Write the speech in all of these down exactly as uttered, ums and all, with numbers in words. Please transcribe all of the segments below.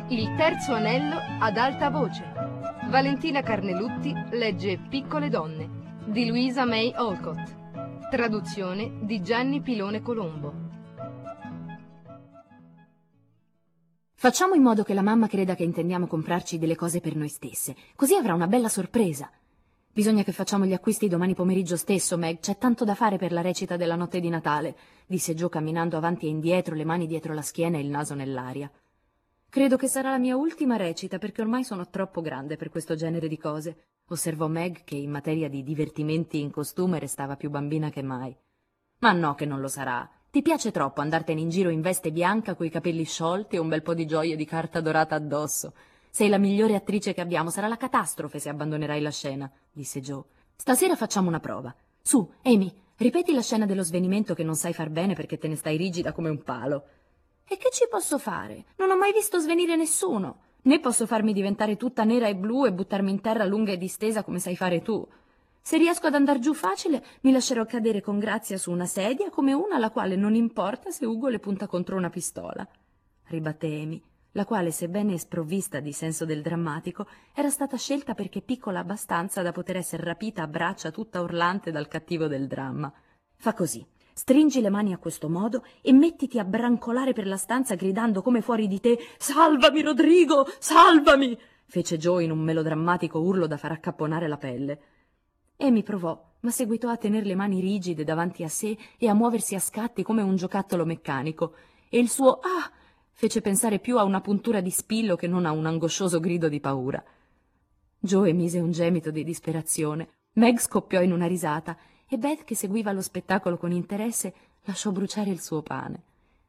Il terzo anello ad alta voce. Valentina Carnelutti legge Piccole donne di Louisa May Alcott. Traduzione di Gianni Pilone Colombo. Facciamo in modo che la mamma creda che intendiamo comprarci delle cose per noi stesse, così avrà una bella sorpresa. Bisogna che facciamo gli acquisti domani pomeriggio stesso, Meg, c'è tanto da fare per la recita della notte di Natale, disse Joe camminando avanti e indietro, le mani dietro la schiena e il naso nell'aria. Credo che sarà la mia ultima recita, perché ormai sono troppo grande per questo genere di cose, osservò Meg, che in materia di divertimenti in costume restava più bambina che mai. Ma no che non lo sarà. Ti piace troppo andartene in giro in veste bianca coi capelli sciolti e un bel po' di gioie di carta dorata addosso. Sei la migliore attrice che abbiamo, sarà la catastrofe se abbandonerai la scena, disse Joe. Stasera facciamo una prova. Su, Amy, ripeti la scena dello svenimento che non sai far bene perché te ne stai rigida come un palo. E che ci posso fare? Non ho mai visto svenire nessuno. Né posso farmi diventare tutta nera e blu e buttarmi in terra lunga e distesa come sai fare tu. Se riesco ad andar giù facile, mi lascerò cadere con grazia su una sedia come una alla quale non importa se Ugo le punta contro una pistola. Ribatté Amy, la quale, sebbene sprovvista di senso del drammatico, era stata scelta perché piccola abbastanza da poter essere rapita a braccia tutta urlante dal cattivo del dramma. Fa così. Stringi le mani a questo modo e mettiti a brancolare per la stanza gridando come fuori di te «Salvami, Rodrigo! Salvami!» fece Joe in un melodrammatico urlo da far accapponare la pelle. Amy provò, ma seguitò a tener le mani rigide davanti a sé e a muoversi a scatti come un giocattolo meccanico, e il suo «Ah!» fece pensare più a una puntura di spillo che non a un angoscioso grido di paura. Joe emise un gemito di disperazione. Meg scoppiò in una risata e Beth, che seguiva lo spettacolo con interesse, lasciò bruciare il suo pane.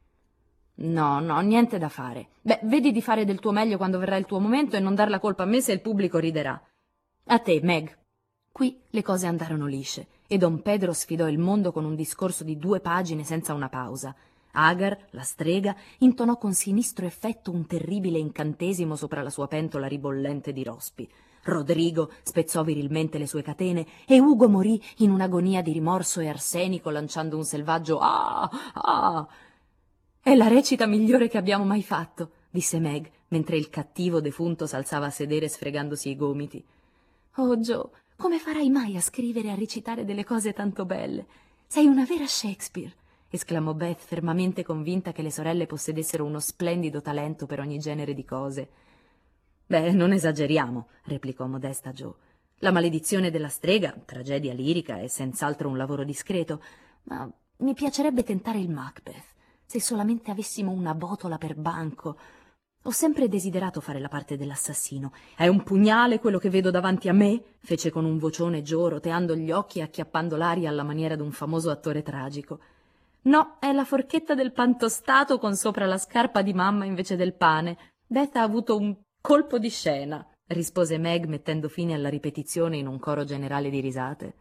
No, no, niente da fare. Beh, vedi di fare del tuo meglio quando verrà il tuo momento e non dar la colpa a me se il pubblico riderà. A te, Meg. Qui le cose andarono lisce e Don Pedro sfidò il mondo con un discorso di due pagine senza una pausa. Agar, la strega, intonò con sinistro effetto un terribile incantesimo sopra la sua pentola ribollente di rospi. Rodrigo spezzò virilmente le sue catene e Ugo morì in un'agonia di rimorso e arsenico lanciando un selvaggio «Ah! Ah!». «È la recita migliore che abbiamo mai fatto», disse Meg, mentre il cattivo defunto s'alzava a sedere sfregandosi i gomiti. «Oh, Joe, come farai mai a scrivere e a recitare delle cose tanto belle? Sei una vera Shakespeare», esclamò Beth, fermamente convinta che le sorelle possedessero uno splendido talento per ogni genere di cose. «Beh, non esageriamo», replicò modesta Joe. «La maledizione della strega, tragedia lirica, è senz'altro un lavoro discreto, ma mi piacerebbe tentare il Macbeth, se solamente avessimo una botola per banco. Ho sempre desiderato fare la parte dell'assassino. È un pugnale quello che vedo davanti a me?» fece con un vocione Joe, roteando gli occhi e acchiappando l'aria alla maniera d'un famoso attore tragico. «No, è la forchetta del pan tostato con sopra la scarpa di mamma invece del pane. Beth ha avuto un colpo di scena», rispose Meg mettendo fine alla ripetizione in un coro generale di risate.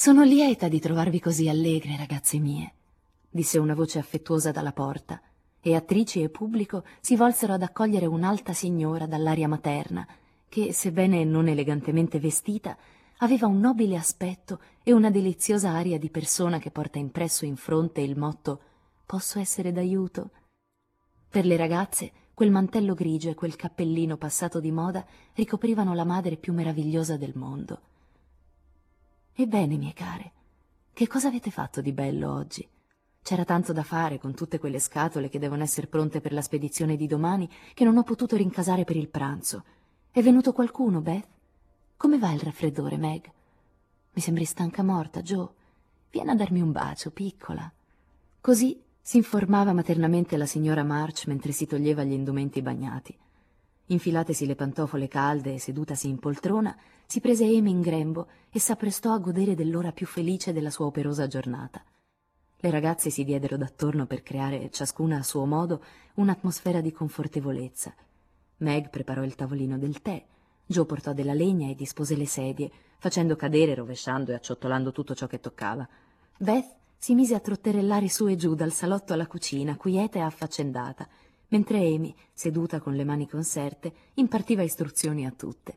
«Sono lieta di trovarvi così allegre, ragazze mie», disse una voce affettuosa dalla porta, e attrici e pubblico si volsero ad accogliere un'alta signora dall'aria materna, che, sebbene non elegantemente vestita, aveva un nobile aspetto e una deliziosa aria di persona che porta impresso in fronte il motto «Posso essere d'aiuto?». Per le ragazze, quel mantello grigio e quel cappellino passato di moda ricoprivano la madre più meravigliosa del mondo. «Ebbene, mie care, che cosa avete fatto di bello oggi? C'era tanto da fare con tutte quelle scatole che devono essere pronte per la spedizione di domani che non ho potuto rincasare per il pranzo. È venuto qualcuno, Beth? Come va il raffreddore, Meg? Mi sembri stanca morta, Joe. Vieni a darmi un bacio, piccola». Così si informava maternamente la signora March mentre si toglieva gli indumenti bagnati. Infilatesi le pantofole calde e sedutasi in poltrona, si prese Amy in grembo e s'apprestò a godere dell'ora più felice della sua operosa giornata. Le ragazze si diedero d'attorno per creare, ciascuna a suo modo, un'atmosfera di confortevolezza. Meg preparò il tavolino del tè, Joe portò della legna e dispose le sedie, facendo cadere, rovesciando e acciottolando tutto ciò che toccava. Beth si mise a trotterellare su e giù dal salotto alla cucina, quieta e affaccendata, mentre Amy, seduta con le mani conserte, impartiva istruzioni a tutte.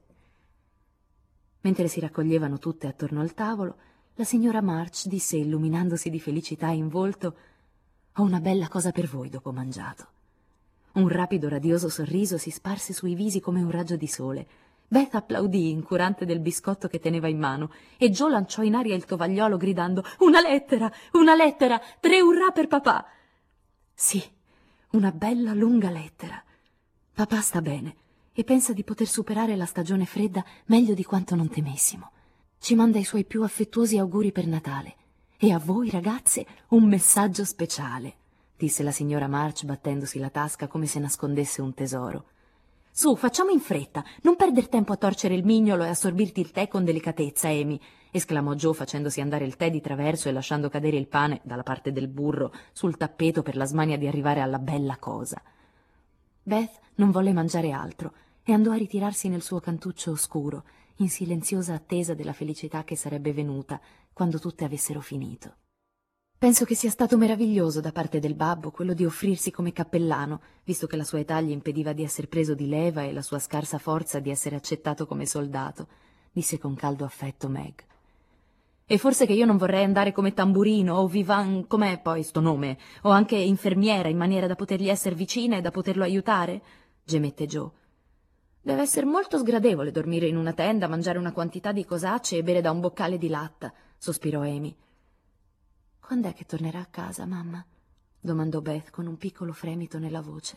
Mentre si raccoglievano tutte attorno al tavolo, la signora March disse, illuminandosi di felicità in volto: «Ho una bella cosa per voi dopo mangiato». Un rapido, radioso sorriso si sparse sui visi come un raggio di sole. Beth applaudì, incurante del biscotto che teneva in mano, e Joe lanciò in aria il tovagliolo gridando: «Una lettera! Una lettera! Tre urrà per papà!» «Sì, una bella lunga lettera. Papà sta bene e pensa di poter superare la stagione fredda meglio di quanto non temessimo. Ci manda i suoi più affettuosi auguri per Natale e a voi, ragazze, un messaggio speciale», disse la signora March battendosi la tasca come se nascondesse un tesoro. «Su, facciamo in fretta, non perder tempo a torcere il mignolo e a sorbirti il tè con delicatezza, Amy», esclamò Joe facendosi andare il tè di traverso e lasciando cadere il pane, dalla parte del burro, sul tappeto per la smania di arrivare alla bella cosa. Beth non volle mangiare altro e andò a ritirarsi nel suo cantuccio oscuro, in silenziosa attesa della felicità che sarebbe venuta quando tutte avessero finito. «Penso che sia stato meraviglioso da parte del babbo quello di offrirsi come cappellano, visto che la sua età gli impediva di essere preso di leva e la sua scarsa forza di essere accettato come soldato», disse con caldo affetto Meg. «E forse che io non vorrei andare come tamburino o vivan, com'è poi sto nome, o anche infermiera, in maniera da potergli essere vicina e da poterlo aiutare?» gemette Joe. «Deve essere molto sgradevole dormire in una tenda, mangiare una quantità di cosacce e bere da un boccale di latta», sospirò Amy. «Quand'è che tornerà a casa, mamma?» domandò Beth con un piccolo fremito nella voce.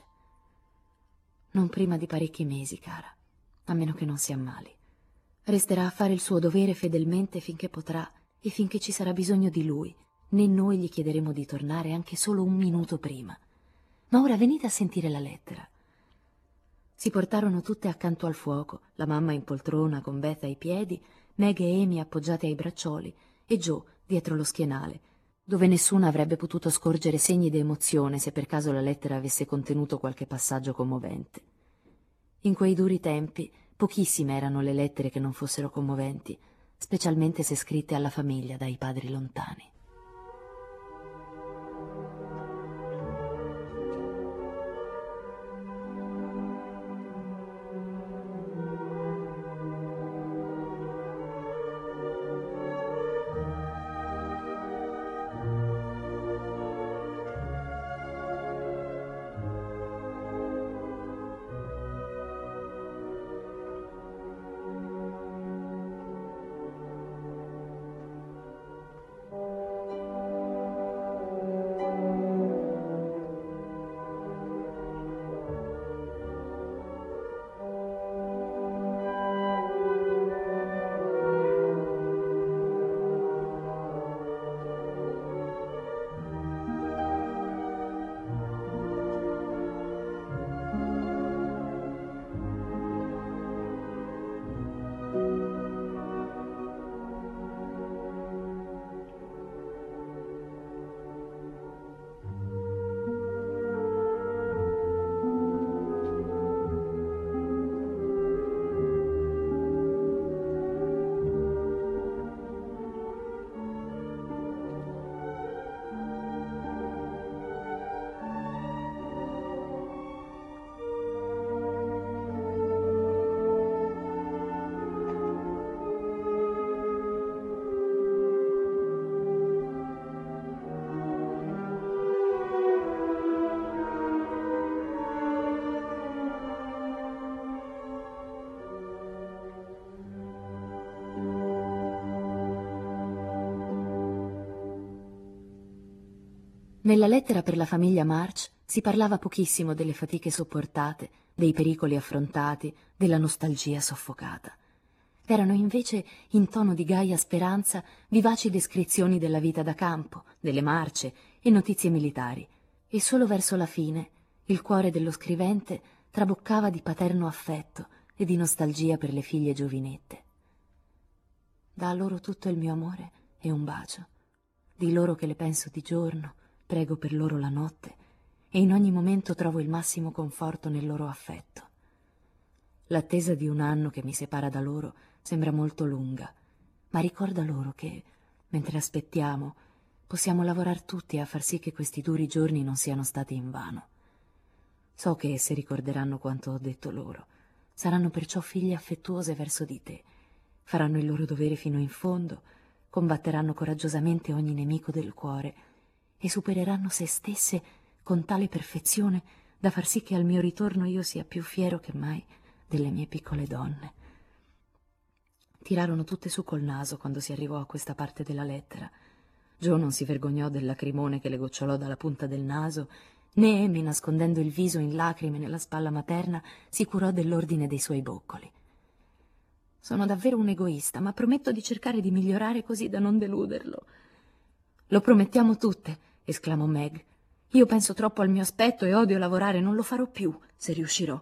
«Non prima di parecchi mesi, cara, a meno che non si ammali. Resterà a fare il suo dovere fedelmente finché potrà e finché ci sarà bisogno di lui, né noi gli chiederemo di tornare anche solo un minuto prima. Ma ora venite a sentire la lettera». Si portarono tutte accanto al fuoco, la mamma in poltrona con Beth ai piedi, Meg e Amy appoggiate ai braccioli e Joe dietro lo schienale, dove nessuno avrebbe potuto scorgere segni di emozione se per caso la lettera avesse contenuto qualche passaggio commovente. In quei duri tempi pochissime erano le lettere che non fossero commoventi, specialmente se scritte alla famiglia dai padri lontani. Nella lettera per la famiglia March si parlava pochissimo delle fatiche sopportate, dei pericoli affrontati, della nostalgia soffocata. Erano invece, in tono di gaia speranza, vivaci descrizioni della vita da campo, delle marce e notizie militari. E solo verso la fine il cuore dello scrivente traboccava di paterno affetto e di nostalgia per le figlie giovinette. Da loro tutto il mio amore e un bacio. Di loro che le penso di giorno, prego per loro la notte e in ogni momento trovo il massimo conforto nel loro affetto. L'attesa di un anno che mi separa da loro sembra molto lunga, ma ricorda loro che, mentre aspettiamo, possiamo lavorare tutti a far sì che questi duri giorni non siano stati invano. So che esse ricorderanno quanto ho detto loro, saranno perciò figlie affettuose verso di te, faranno il loro dovere fino in fondo, combatteranno coraggiosamente ogni nemico del cuore e supereranno se stesse con tale perfezione da far sì che al mio ritorno io sia più fiero che mai delle mie piccole donne. Tirarono tutte su col naso quando si arrivò a questa parte della lettera. Joe non si vergognò del lacrimone che le gocciolò dalla punta del naso, né Amy, nascondendo il viso in lacrime nella spalla materna, si curò dell'ordine dei suoi boccoli. Sono davvero un egoista, ma prometto di cercare di migliorare così da non deluderlo. Lo promettiamo tutte, esclamò Meg. Io penso troppo al mio aspetto e odio lavorare, non lo farò più, se riuscirò.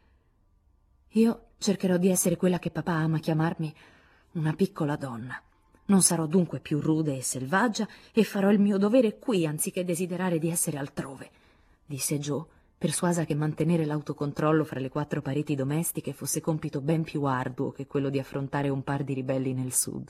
Io cercherò di essere quella che papà ama chiamarmi, una piccola donna. Non sarò dunque più rude e selvaggia e farò il mio dovere qui anziché desiderare di essere altrove, disse Joe, persuasa che mantenere l'autocontrollo fra le quattro pareti domestiche fosse compito ben più arduo che quello di affrontare un par di ribelli nel sud.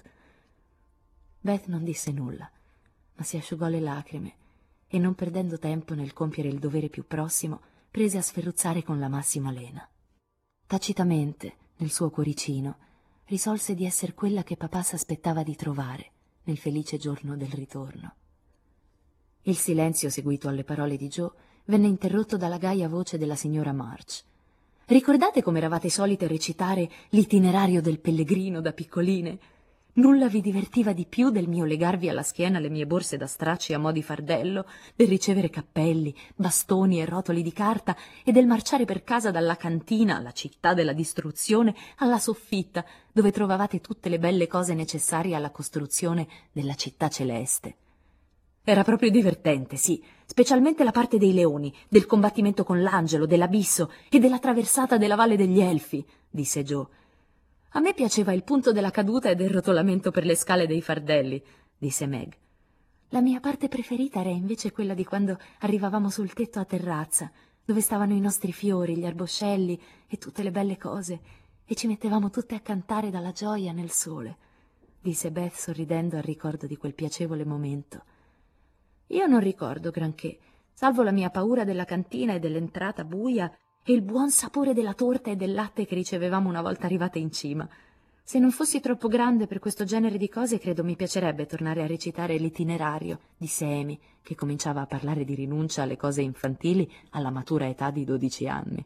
Beth non disse nulla, ma si asciugò le lacrime e, non perdendo tempo nel compiere il dovere più prossimo, prese a sferruzzare con la massima lena. Tacitamente, nel suo cuoricino, risolse di essere quella che papà s'aspettava di trovare nel felice giorno del ritorno. Il silenzio seguito alle parole di Joe venne interrotto dalla gaia voce della signora March. «Ricordate come eravate solite recitare l'itinerario del pellegrino da piccoline? Nulla vi divertiva di più del mio legarvi alla schiena le mie borse da stracci a mo' di fardello, del ricevere cappelli, bastoni e rotoli di carta e del marciare per casa dalla cantina alla città della distruzione alla soffitta, dove trovavate tutte le belle cose necessarie alla costruzione della città celeste. Era proprio divertente, sì, specialmente la parte dei leoni, del combattimento con l'angelo, dell'abisso e della traversata della Valle degli Elfi», disse Joe. «A me piaceva il punto della caduta e del rotolamento per le scale dei fardelli», disse Meg. «La mia parte preferita era invece quella di quando arrivavamo sul tetto a terrazza, dove stavano i nostri fiori, gli arboscelli e tutte le belle cose, e ci mettevamo tutte a cantare dalla gioia nel sole», disse Beth sorridendo al ricordo di quel piacevole momento. «Io non ricordo granché, salvo la mia paura della cantina e dell'entrata buia e il buon sapore della torta e del latte che ricevevamo una volta arrivate in cima. Se non fossi troppo grande per questo genere di cose, credo mi piacerebbe tornare a recitare l'itinerario», disse Amy, che cominciava a parlare di rinuncia alle cose infantili alla matura età di dodici anni.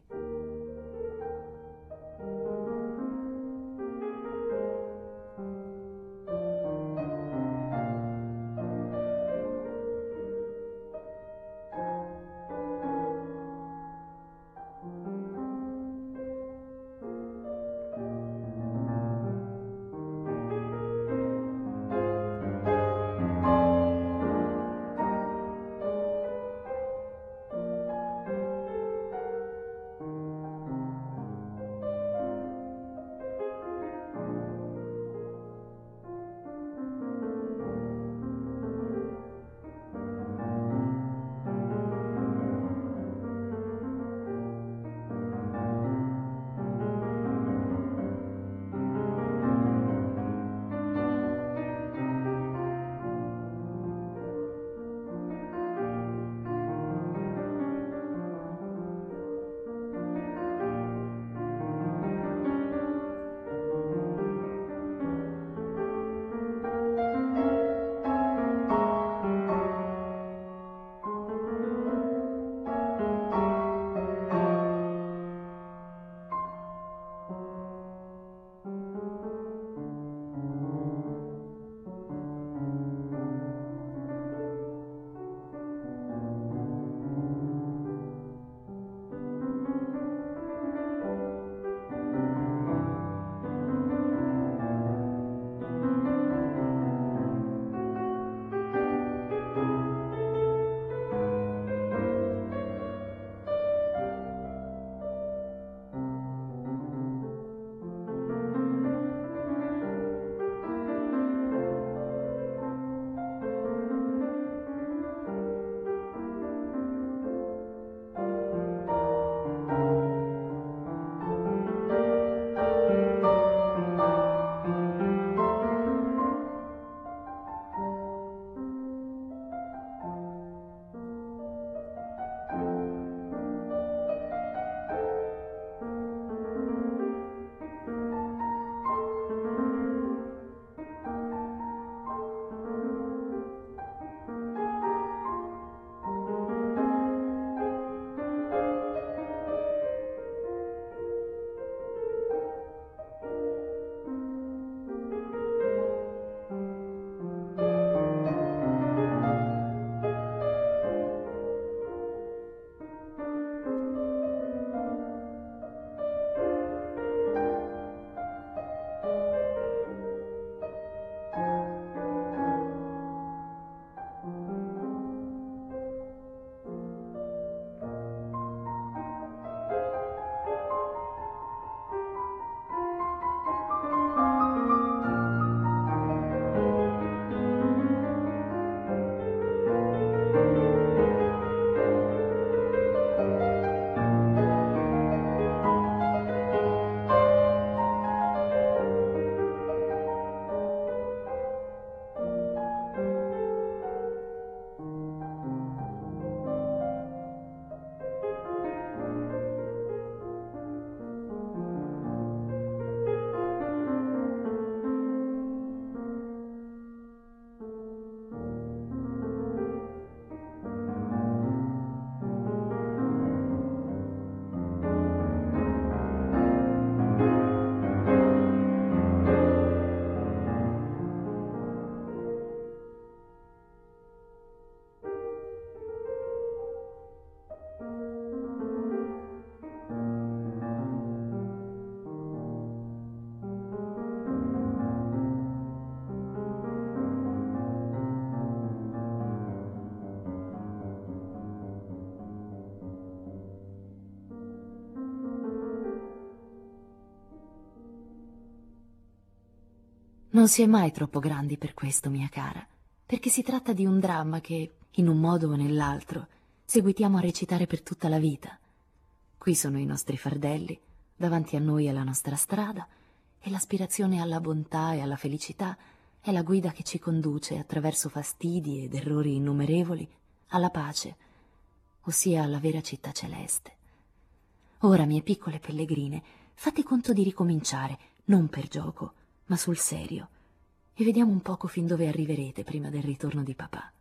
Non si è mai troppo grandi per questo, mia cara, perché si tratta di un dramma che, in un modo o nell'altro, seguitiamo a recitare per tutta la vita. Qui sono i nostri fardelli, davanti a noi è la nostra strada, e l'aspirazione alla bontà e alla felicità è la guida che ci conduce attraverso fastidi ed errori innumerevoli alla pace, ossia alla vera città celeste. Ora, mie piccole pellegrine, fate conto di ricominciare, non per gioco, ma sul serio, e vediamo un poco fin dove arriverete prima del ritorno di papà.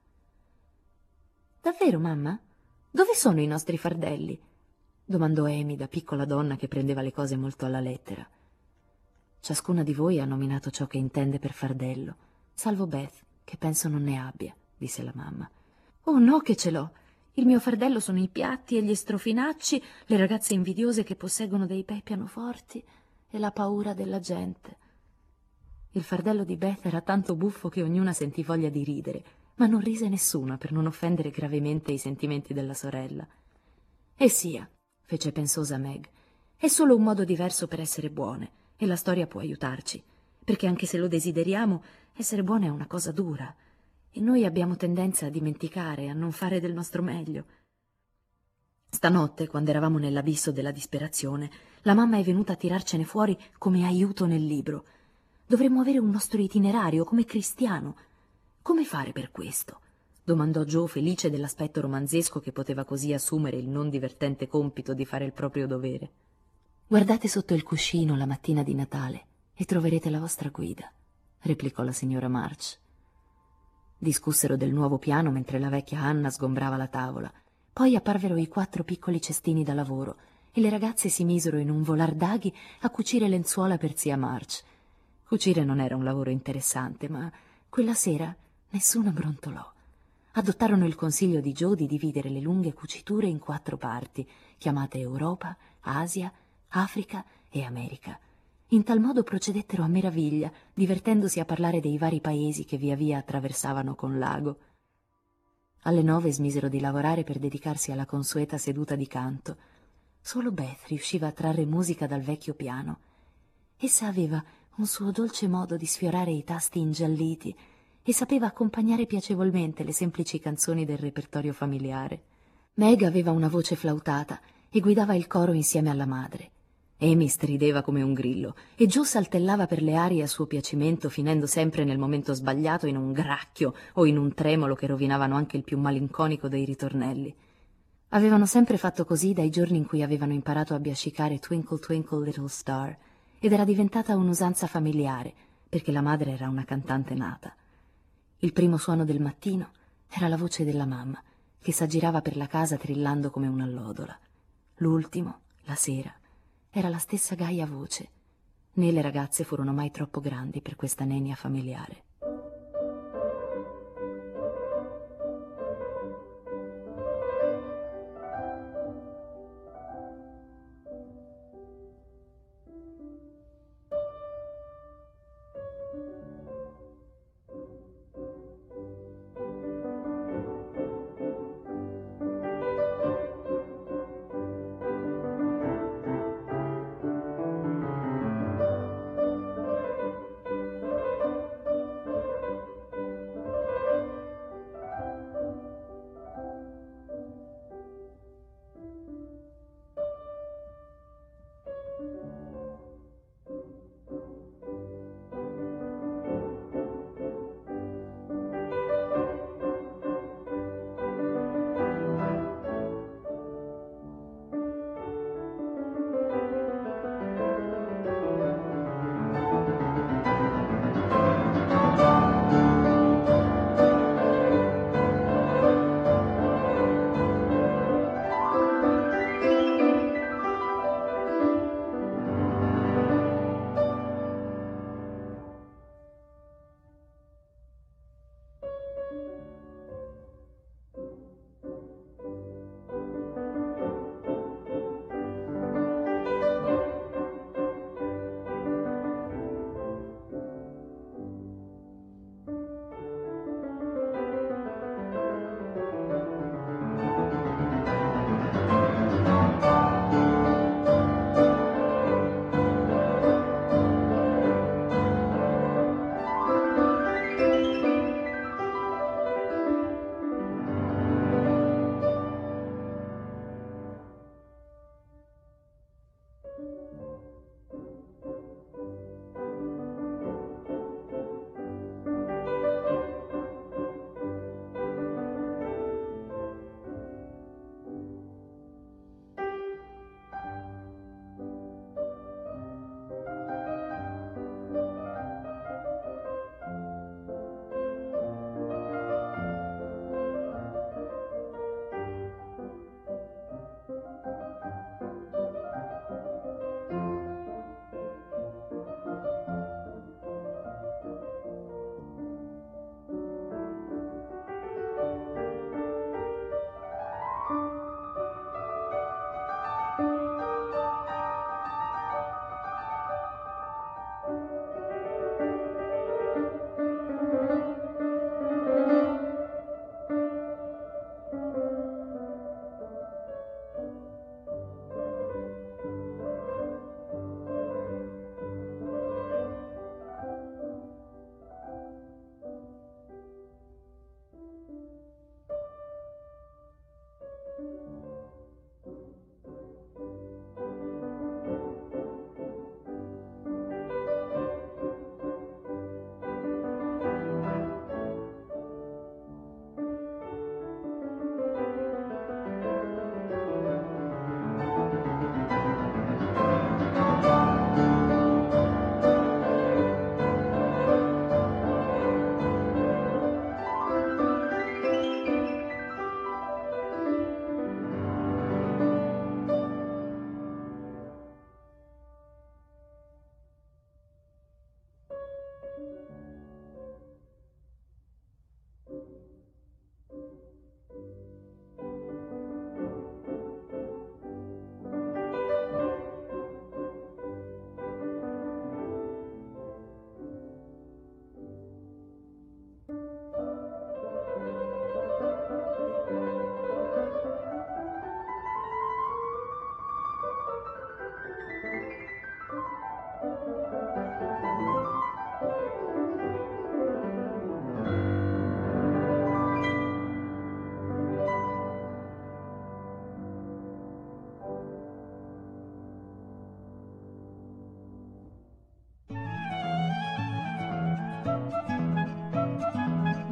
Davvero, mamma? Dove sono i nostri fardelli? Domandò Amy da piccola donna che prendeva le cose molto alla lettera. Ciascuna di voi ha nominato ciò che intende per fardello, salvo Beth, che penso non ne abbia, disse la mamma. Oh no che ce l'ho! Il mio fardello sono i piatti e gli strofinacci, le ragazze invidiose che posseggono dei bei pianoforti e la paura della gente. Il fardello di Beth era tanto buffo che ognuna sentì voglia di ridere, ma non rise nessuna per non offendere gravemente i sentimenti della sorella. E sia, fece pensosa Meg, è solo un modo diverso per essere buone, e la storia può aiutarci, perché anche se lo desideriamo, essere buone è una cosa dura, e noi abbiamo tendenza a dimenticare, a non fare del nostro meglio. Stanotte, quando eravamo nell'abisso della disperazione, la mamma è venuta a tirarcene fuori come aiuto nel libro. Dovremmo avere un nostro itinerario come cristiano. Come fare per questo? Domandò Joe, felice dell'aspetto romanzesco che poteva così assumere il non divertente compito di fare il proprio dovere. Guardate sotto il cuscino la mattina di Natale e troverete la vostra guida, replicò la signora March. Discussero del nuovo piano mentre la vecchia Anna sgombrava la tavola. Poi apparvero i quattro piccoli cestini da lavoro e le ragazze si misero in un volar d'aghi a cucire lenzuola per zia March. Cucire non era un lavoro interessante, ma quella sera nessuno brontolò. Adottarono il consiglio di Joe di dividere le lunghe cuciture in quattro parti, chiamate Europa, Asia, Africa e America. In tal modo procedettero a meraviglia, divertendosi a parlare dei vari paesi che via via attraversavano con l'ago. Alle nove smisero di lavorare per dedicarsi alla consueta seduta di canto. Solo Beth riusciva a trarre musica dal vecchio piano. Essa aveva un suo dolce modo di sfiorare i tasti ingialliti e sapeva accompagnare piacevolmente le semplici canzoni del repertorio familiare. Meg aveva una voce flautata e guidava il coro insieme alla madre. Amy strideva come un grillo e Joe saltellava per le arie a suo piacimento, finendo sempre nel momento sbagliato in un gracchio o in un tremolo che rovinavano anche il più malinconico dei ritornelli. Avevano sempre fatto così dai giorni in cui avevano imparato a biascicare Twinkle Twinkle Little Star, ed era diventata un'usanza familiare, perché la madre era una cantante nata. Il primo suono del mattino era la voce della mamma, che s'aggirava per la casa trillando come un'allodola. L'ultimo, la sera, era la stessa gaia voce. Né le ragazze furono mai troppo grandi per questa nenia familiare.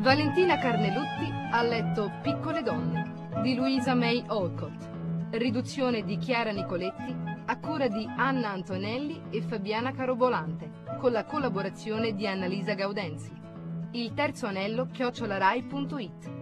Valentina Carnelutti ha letto Piccole donne di Louisa May Alcott. Riduzione di Chiara Nicoletti a cura di Anna Antonelli e Fabiana Carobolante, con la collaborazione di Annalisa Gaudenzi. Il terzo anello chiocciolarai punto it.